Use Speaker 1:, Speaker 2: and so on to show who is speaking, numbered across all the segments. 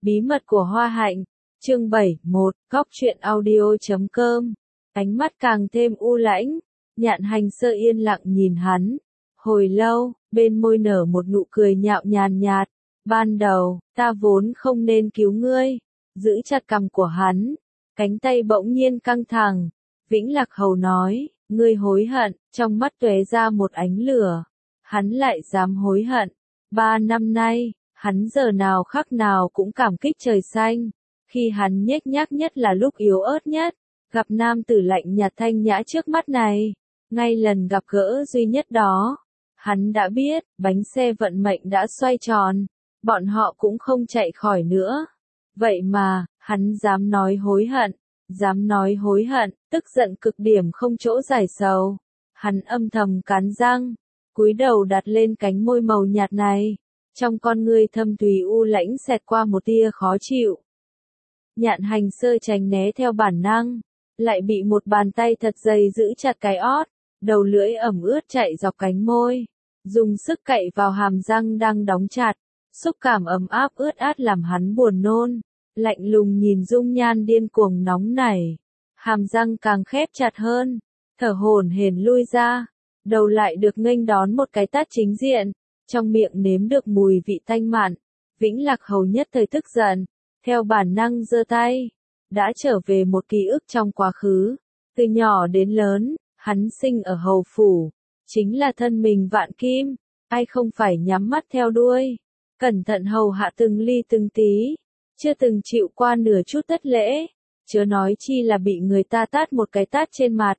Speaker 1: Bí mật của Hoa Hạnh, chương 71, góc truyện audio.com. Ánh mắt càng thêm u lãnh, Nhạn Hành Sơ yên lặng nhìn hắn. Hồi lâu, bên môi nở một nụ cười nhạo nhàn nhạt. Ban đầu, ta vốn không nên cứu ngươi. Giữ chặt cằm của hắn, cánh tay bỗng nhiên căng thẳng. Vĩnh Lạc Hầu nói, ngươi hối hận, trong mắt tóe ra một ánh lửa. Hắn lại dám hối hận. 3 năm nay, hắn giờ nào khắc nào cũng cảm kích trời xanh. Khi hắn nhếch nhác nhất là lúc yếu ớt nhất, gặp nam tử lạnh nhạt thanh nhã trước mắt này. Ngay lần gặp gỡ duy nhất đó, hắn đã biết, bánh xe vận mệnh đã xoay tròn, bọn họ cũng không chạy khỏi nữa. Vậy mà, hắn dám nói hối hận, tức giận cực điểm không chỗ giải sầu. Hắn âm thầm cắn răng, cúi đầu đặt lên cánh môi màu nhạt này. Trong con ngươi thâm thúy u lãnh xẹt qua một tia khó chịu. Nhạn Hành Sơ tránh né theo bản năng, lại bị một bàn tay thật dày giữ chặt cái ót, đầu lưỡi ẩm ướt chạy dọc cánh môi, dùng sức cậy vào hàm răng đang đóng chặt, xúc cảm ấm áp ướt át làm hắn buồn nôn, lạnh lùng nhìn dung nhan điên cuồng nóng nảy, hàm răng càng khép chặt hơn, thở hổn hển lui ra, đầu lại được nghênh đón một cái tát chính diện. Trong miệng nếm được mùi vị tanh mặn, Vĩnh Lạc Hầu nhất thời tức giận, theo bản năng giơ tay, đã trở về một ký ức trong quá khứ. Từ nhỏ đến lớn, hắn sinh ở hầu phủ, chính là thân mình vạn kim, ai không phải nhắm mắt theo đuôi, cẩn thận hầu hạ từng ly từng tí, chưa từng chịu qua nửa chút thất lễ, chớ nói chi là bị người ta tát một cái tát trên mặt.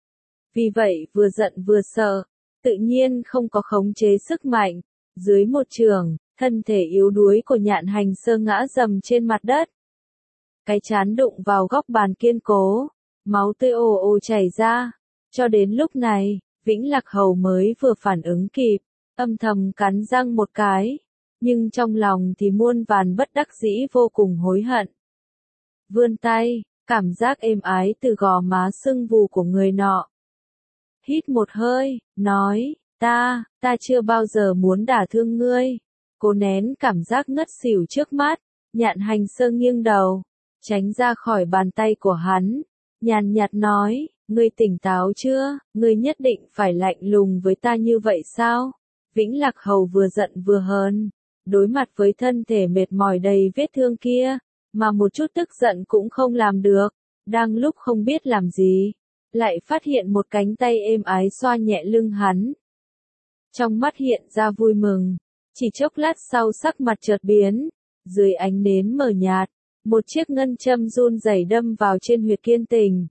Speaker 1: Vì vậy vừa giận vừa sợ, tự nhiên không có khống chế sức mạnh, dưới một trường, thân thể yếu đuối của Nhạn Hành Sơ ngã dầm trên mặt đất. Cái trán đụng vào góc bàn kiên cố, máu tươi ồ ồ chảy ra, cho đến lúc này, Vĩnh Lạc Hầu mới vừa phản ứng kịp, âm thầm cắn răng một cái, nhưng trong lòng thì muôn vàn bất đắc dĩ vô cùng hối hận. Vươn tay, cảm giác êm ái từ gò má sưng vù của người nọ. Hít một hơi, nói, ta chưa bao giờ muốn đả thương ngươi. Cố nén cảm giác ngất xỉu trước mắt, Nhạn Hành Sơ nghiêng đầu, tránh ra khỏi bàn tay của hắn, nhàn nhạt nói, ngươi tỉnh táo chưa, ngươi nhất định phải lạnh lùng với ta như vậy sao? Vĩnh Lạc Hầu vừa giận vừa hờn, đối mặt với thân thể mệt mỏi đầy vết thương kia, mà một chút tức giận cũng không làm được, đang lúc không biết làm gì. Lại phát hiện một cánh tay êm ái xoa nhẹ lưng hắn. Trong mắt hiện ra vui mừng, chỉ chốc lát sau sắc mặt chợt biến, dưới ánh nến mờ nhạt, một chiếc ngân châm run rẩy đâm vào trên huyệt kiên tình.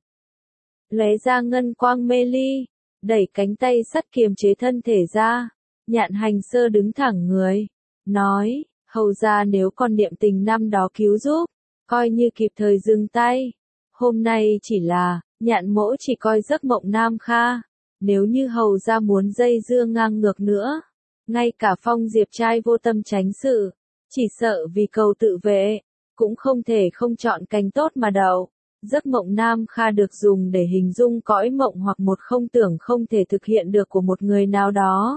Speaker 1: Lóe ra ngân quang mê ly, đẩy cánh tay sắt kiềm chế thân thể ra, Nhạn Hành Sơ đứng thẳng người, nói, hầu ra nếu con niệm tình năm đó cứu giúp, coi như kịp thời dừng tay, hôm nay chỉ là Nhạn mỗ chỉ coi giấc mộng nam kha, nếu như hầu ra muốn dây dưa ngang ngược nữa, ngay cả Phong Diệp trai vô tâm tránh sự, chỉ sợ vì cầu tự vệ, cũng không thể không chọn cành tốt mà đậu. Giấc mộng nam kha được dùng để hình dung cõi mộng hoặc một không tưởng không thể thực hiện được của một người nào đó.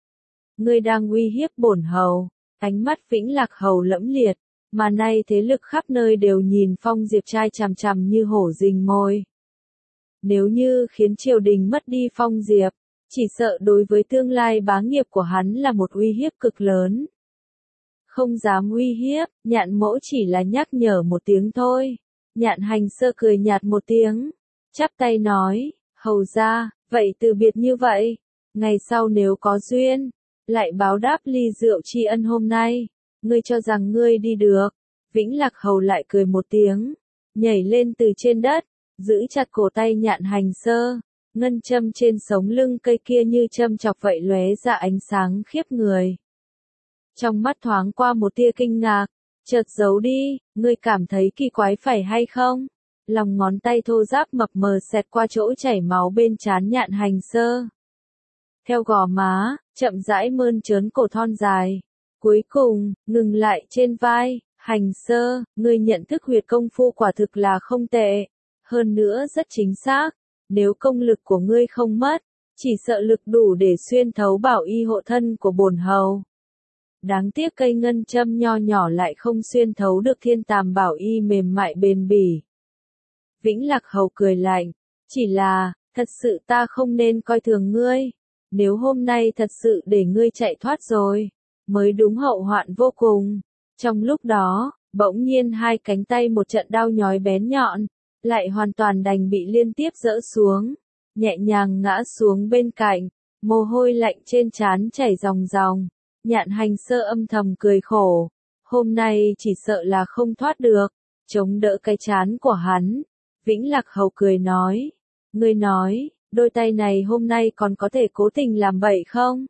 Speaker 1: Ngươi đang uy hiếp bổn hầu, ánh mắt Vĩnh Lạc Hầu lẫm liệt, mà nay thế lực khắp nơi đều nhìn Phong Diệp trai chằm chằm như hổ rình mồi. Nếu như khiến triều đình mất đi Phong Diệp, chỉ sợ đối với tương lai bá nghiệp của hắn là một uy hiếp cực lớn. Không dám uy hiếp, Nhạn mỗ chỉ là nhắc nhở một tiếng thôi. Nhạn Hành Sơ cười nhạt một tiếng, chắp tay nói, hầu ra, vậy từ biệt như vậy, ngày sau nếu có duyên, lại báo đáp ly rượu tri ân hôm nay, ngươi cho rằng ngươi đi được. Vĩnh Lạc Hầu lại cười một tiếng, nhảy lên từ trên đất, giữ chặt cổ tay Nhạn Hành Sơ, ngân châm trên sống lưng cây kia như châm chọc vậy lóe ra ánh sáng khiếp người. Trong mắt thoáng qua một tia kinh ngạc, chợt giấu đi, ngươi cảm thấy kỳ quái phải hay không? Lòng ngón tay thô ráp mập mờ xẹt qua chỗ chảy máu bên trán Nhạn Hành Sơ. Theo gò má, chậm rãi mơn trớn cổ thon dài. Cuối cùng, ngừng lại trên vai, Hành Sơ, ngươi nhận thức huyệt công phu quả thực là không tệ. Hơn nữa rất chính xác, nếu công lực của ngươi không mất, chỉ sợ lực đủ để xuyên thấu bảo y hộ thân của bổn hầu. Đáng tiếc cây ngân châm nho nhỏ lại không xuyên thấu được thiên tàm bảo y mềm mại bền bỉ. Vĩnh Lạc Hầu cười lạnh, chỉ là, thật sự ta không nên coi thường ngươi. Nếu hôm nay thật sự để ngươi chạy thoát rồi, mới đúng hậu hoạn vô cùng. Trong lúc đó, bỗng nhiên hai cánh tay một trận đau nhói bén nhọn, lại hoàn toàn đành bị liên tiếp dỡ xuống, nhẹ nhàng ngã xuống bên cạnh, mồ hôi lạnh trên trán chảy ròng ròng. Nhạn Hành Sơ âm thầm cười khổ, hôm nay chỉ sợ là không thoát được, chống đỡ cái trán của hắn. Vĩnh Lạc Hầu cười nói, ngươi nói, đôi tay này hôm nay còn có thể cố tình làm bậy không?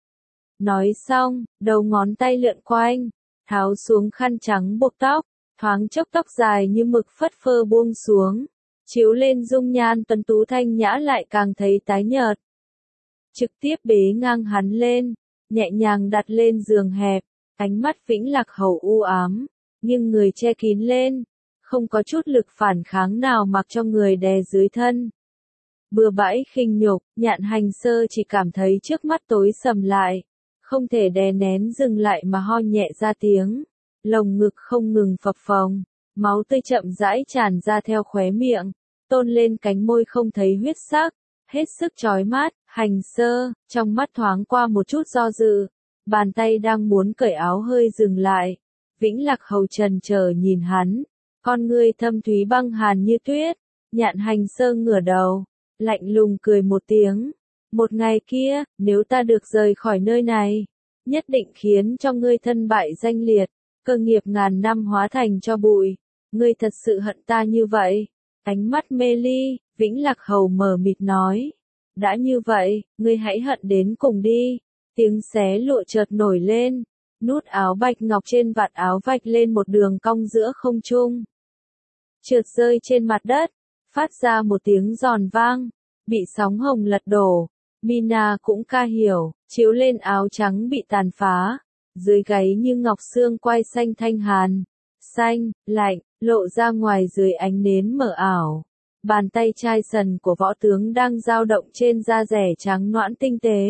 Speaker 1: Nói xong, đầu ngón tay lượn quanh, tháo xuống khăn trắng buộc tóc, thoáng chốc tóc dài như mực phất phơ buông xuống, chiếu lên dung nhan tuấn tú thanh nhã lại càng thấy tái nhợt. Trực tiếp bế ngang hắn lên, nhẹ nhàng đặt lên giường hẹp, ánh mắt Vĩnh Lạc Hầu u ám, nhưng người che kín lên, không có chút lực phản kháng nào mặc cho người đè dưới thân. Bừa bãi khinh nhục, Nhạn Hành Sơ chỉ cảm thấy trước mắt tối sầm lại, không thể đè nén dừng lại mà ho nhẹ ra tiếng, lồng ngực không ngừng phập phồng, máu tươi chậm rãi tràn ra theo khóe miệng, tôn lên cánh môi không thấy huyết sắc, hết sức chói mắt. Hành Sơ, trong mắt thoáng qua một chút do dự, bàn tay đang muốn cởi áo hơi dừng lại. Vĩnh Lạc Hầu trần chờ nhìn hắn, con ngươi thâm thúy băng hàn như tuyết. Nhạn Hành Sơ ngửa đầu, lạnh lùng cười một tiếng. Một ngày kia, nếu ta được rời khỏi nơi này, nhất định khiến cho ngươi thân bại danh liệt, cơ nghiệp ngàn năm hóa thành cho bụi. Ngươi thật sự hận ta như vậy? Ánh mắt mê ly, Vĩnh Lạc Hầu mờ mịt nói. Đã như vậy, ngươi hãy hận đến cùng đi. Tiếng xé lụa chợt nổi lên, nút áo bạch ngọc trên vạt áo vạch lên một đường cong giữa không trung. Trượt rơi trên mặt đất, phát ra một tiếng giòn vang, bị sóng hồng lật đổ. Mina cũng ca hiểu, chiếu lên áo trắng bị tàn phá, dưới gáy như ngọc xương quai xanh thanh hàn, xanh, lạnh, lộ ra ngoài dưới ánh nến mờ ảo. Bàn tay chai sần của võ tướng đang dao động trên da rẻ trắng nõn tinh tế.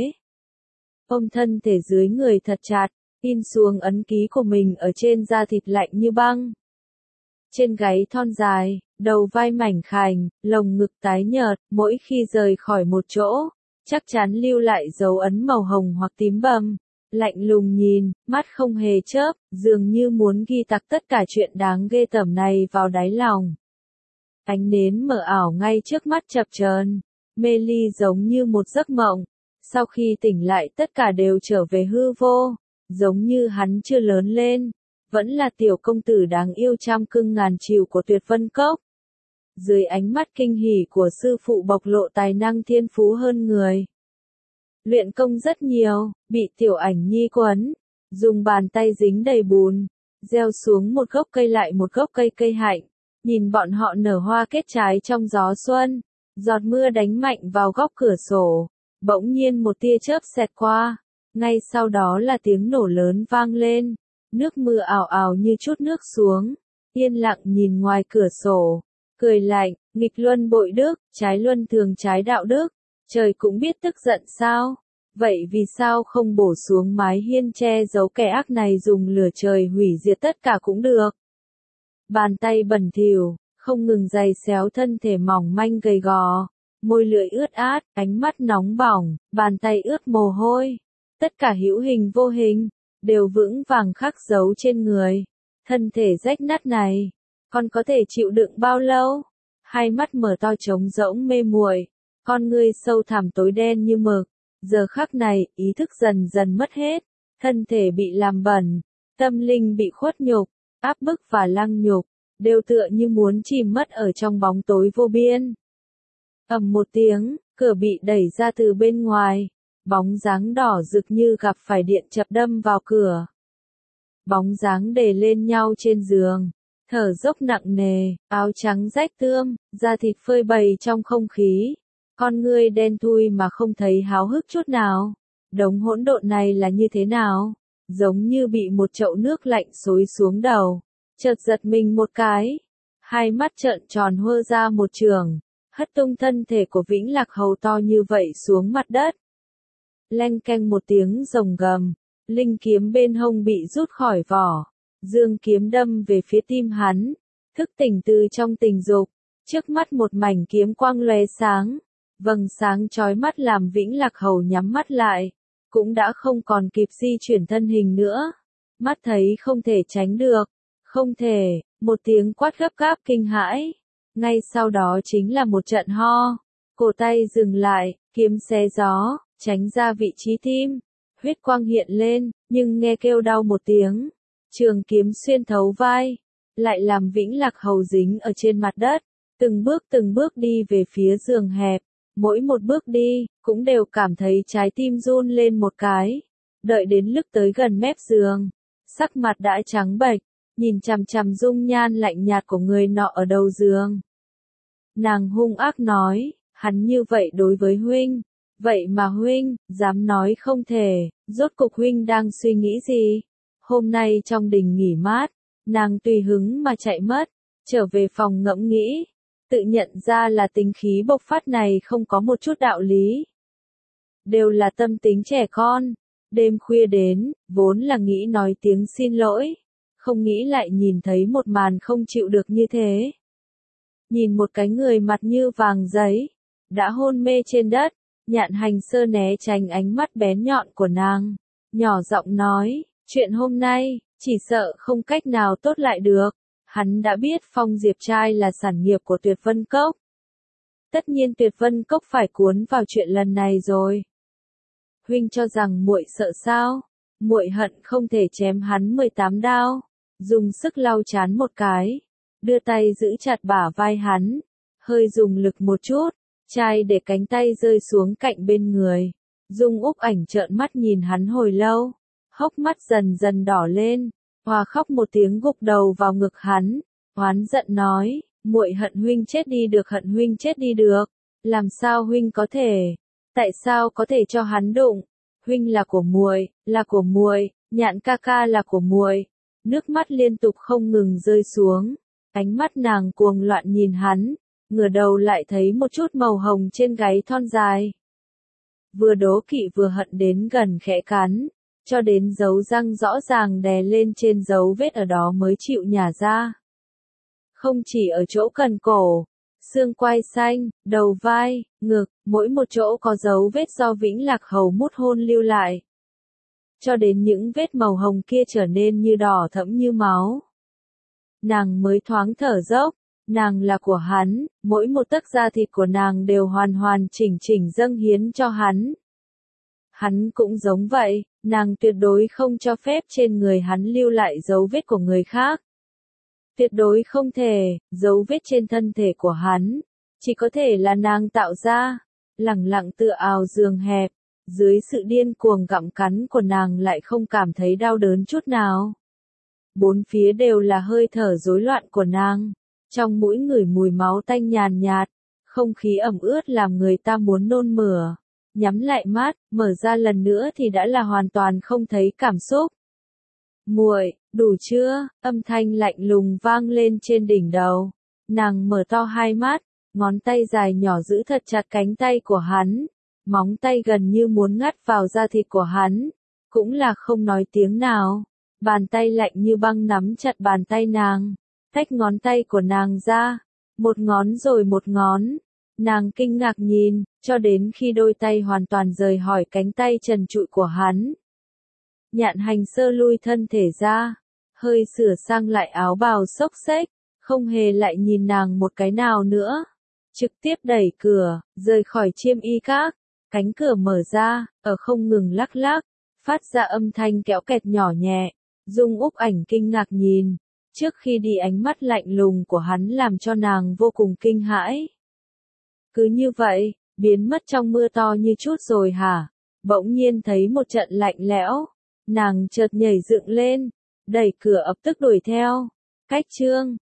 Speaker 1: Ôm thân thể dưới người thật chặt, in xuống ấn ký của mình ở trên da thịt lạnh như băng. Trên gáy thon dài, đầu vai mảnh khảnh, lồng ngực tái nhợt, mỗi khi rời khỏi một chỗ, chắc chắn lưu lại dấu ấn màu hồng hoặc tím bầm. Lạnh lùng nhìn, mắt không hề chớp, dường như muốn ghi tạc tất cả chuyện đáng ghê tởm này vào đáy lòng. Ánh nến mờ ảo ngay trước mắt chập chờn, mê ly giống như một giấc mộng. Sau khi tỉnh lại tất cả đều trở về hư vô, giống như hắn chưa lớn lên, vẫn là tiểu công tử đáng yêu trăm cưng ngàn chiều của Tuyệt Vân Cốc. Dưới ánh mắt kinh hỉ của sư phụ bộc lộ tài năng thiên phú hơn người. Luyện công rất nhiều, bị tiểu ảnh nhi quấn, dùng bàn tay dính đầy bùn, gieo xuống một gốc cây lại một gốc cây hạnh. Nhìn bọn họ nở hoa kết trái trong gió xuân, giọt mưa đánh mạnh vào góc cửa sổ, bỗng nhiên một tia chớp xẹt qua, ngay sau đó là tiếng nổ lớn vang lên, nước mưa ào ào như chút nước xuống, yên lặng nhìn ngoài cửa sổ, cười lạnh, nghịch luân bội đức, trái luân thường trái đạo đức, trời cũng biết tức giận sao, vậy vì sao không bổ xuống mái hiên che giấu kẻ ác này dùng lửa trời hủy diệt tất cả cũng được. Bàn tay bẩn thỉu, không ngừng giày xéo thân thể mỏng manh gầy gò, môi lưỡi ướt át, ánh mắt nóng bỏng, bàn tay ướt mồ hôi. Tất cả hữu hình vô hình, đều vững vàng khắc dấu trên người. Thân thể rách nát này, còn có thể chịu đựng bao lâu? Hai mắt mở to trống rỗng mê muội, con ngươi sâu thẳm tối đen như mực. Giờ khắc này, ý thức dần dần mất hết, thân thể bị làm bẩn, tâm linh bị khuất nhục, áp bức và lăng nhục, đều tựa như muốn chìm mất ở trong bóng tối vô biên. Ầm một tiếng, cửa bị đẩy ra từ bên ngoài, bóng dáng đỏ rực như gặp phải điện chập đâm vào cửa. Bóng dáng đè lên nhau trên giường, thở dốc nặng nề, áo trắng rách tươm, da thịt phơi bày trong không khí. Con ngươi đen thui mà không thấy háo hức chút nào. Đống hỗn độn này là như thế nào? Giống như bị một chậu nước lạnh xối xuống đầu. Chợt giật mình một cái. Hai mắt trợn tròn hơ ra một trường. Hất tung thân thể của Vĩnh Lạc Hầu to như vậy xuống mặt đất. Leng keng một tiếng rồng gầm. Linh kiếm bên hông bị rút khỏi vỏ. Dương kiếm đâm về phía tim hắn. Thức tỉnh từ trong tình dục. Trước mắt một mảnh kiếm quang lóe sáng. Vầng sáng chói mắt làm Vĩnh Lạc Hầu nhắm mắt lại. Cũng đã không còn kịp di chuyển thân hình nữa. Mắt thấy không thể tránh được. Không thể, một tiếng quát gấp gáp kinh hãi. Ngay sau đó chính là một trận ho. Cổ tay dừng lại, kiếm xé gió, tránh ra vị trí tim. Huyết quang hiện lên, nhưng nghe kêu đau một tiếng. Trường kiếm xuyên thấu vai. Lại làm Vĩnh Lạc Hầu dính ở trên mặt đất. Từng bước đi về phía giường hẹp. Mỗi một bước đi, cũng đều cảm thấy trái tim run lên một cái. Đợi đến lúc tới gần mép giường. Sắc mặt đã trắng bệch, nhìn chằm chằm dung nhan lạnh nhạt của người nọ ở đầu giường. Nàng hung ác nói, hắn như vậy đối với huynh. Vậy mà huynh, dám nói không thể, rốt cục huynh đang suy nghĩ gì? Hôm nay trong đình nghỉ mát, nàng tùy hứng mà chạy mất, trở về phòng ngẫm nghĩ. Tự nhận ra là tính khí bộc phát này không có một chút đạo lý. Đều là tâm tính trẻ con. Đêm khuya đến, vốn là nghĩ nói tiếng xin lỗi. Không nghĩ lại nhìn thấy một màn không chịu được như thế. Nhìn một cái người mặt như vàng giấy, đã hôn mê trên đất, Nhạn Hành Sơ né tránh ánh mắt bén nhọn của nàng. Nhỏ giọng nói, chuyện hôm nay, chỉ sợ không cách nào tốt lại được. Hắn đã biết Phong Diệp trai là sản nghiệp của Tuyệt Vân Cốc. Tất nhiên Tuyệt Vân Cốc phải cuốn vào chuyện lần này rồi. Huynh cho rằng muội sợ sao? Muội hận không thể chém hắn 18 đao. Dùng sức lau chán một cái, đưa tay giữ chặt bả vai hắn, hơi dùng lực một chút, trai để cánh tay rơi xuống cạnh bên người. Dung Úc Ảnh trợn mắt nhìn hắn hồi lâu, hốc mắt dần dần đỏ lên, hòa khóc một tiếng gục đầu vào ngực hắn, oán giận nói, muội hận huynh chết đi được, hận huynh chết đi được, làm sao huynh có thể, tại sao có thể cho hắn đụng, huynh là của muội, Nhạn ca ca là của muội. Nước mắt liên tục không ngừng rơi xuống, ánh mắt nàng cuồng loạn nhìn hắn, ngửa đầu lại thấy một chút màu hồng trên gáy thon dài. Vừa đố kỵ vừa hận đến gần khẽ cắn, cho đến dấu răng rõ ràng đè lên trên dấu vết ở đó mới chịu nhả ra. Không chỉ ở chỗ cần cổ, xương quai xanh, đầu vai, ngực, mỗi một chỗ có dấu vết do Vĩnh Lạc Hầu mút hôn lưu lại. Cho đến những vết màu hồng kia trở nên như đỏ thẫm như máu. Nàng mới thoáng thở dốc, nàng là của hắn, mỗi một tấc da thịt của nàng đều hoàn hoàn chỉnh chỉnh dâng hiến cho hắn. Hắn cũng giống vậy, nàng tuyệt đối không cho phép trên người hắn lưu lại dấu vết của người khác. Tuyệt đối không thể, dấu vết trên thân thể của hắn, chỉ có thể là nàng tạo ra, lẳng lặng tựa ào giường hẹp. Dưới sự điên cuồng gặm cắn của nàng lại không cảm thấy đau đớn chút nào. Bốn phía đều là hơi thở rối loạn của nàng. Trong mũi ngửi mùi máu tanh nhàn nhạt, không khí ẩm ướt làm người ta muốn nôn mửa. Nhắm lại mắt, mở ra lần nữa thì đã là hoàn toàn không thấy cảm xúc. Muội, đủ chưa? Âm thanh lạnh lùng vang lên trên đỉnh đầu. Nàng mở to hai mắt, ngón tay dài nhỏ giữ thật chặt cánh tay của hắn. Móng tay gần như muốn ngắt vào da thịt của hắn, cũng là không nói tiếng nào. Bàn tay lạnh như băng nắm chặt bàn tay nàng, tách ngón tay của nàng ra, một ngón rồi một ngón. Nàng kinh ngạc nhìn, cho đến khi đôi tay hoàn toàn rời khỏi cánh tay trần trụi của hắn. Nhạn Hành Sơ lui thân thể ra, hơi sửa sang lại áo bào xốc xếch, không hề lại nhìn nàng một cái nào nữa. Trực tiếp đẩy cửa, rời khỏi Chiêm Y Các. Cánh cửa mở ra, ở không ngừng lắc lắc, phát ra âm thanh kéo kẹt nhỏ nhẹ. Dung Úc Ảnh kinh ngạc nhìn, trước khi đi ánh mắt lạnh lùng của hắn làm cho nàng vô cùng kinh hãi. Cứ như vậy, biến mất trong mưa to như chút rồi hả? Bỗng nhiên thấy một trận lạnh lẽo, nàng chợt nhảy dựng lên, đẩy cửa ập tức đuổi theo. Cách chương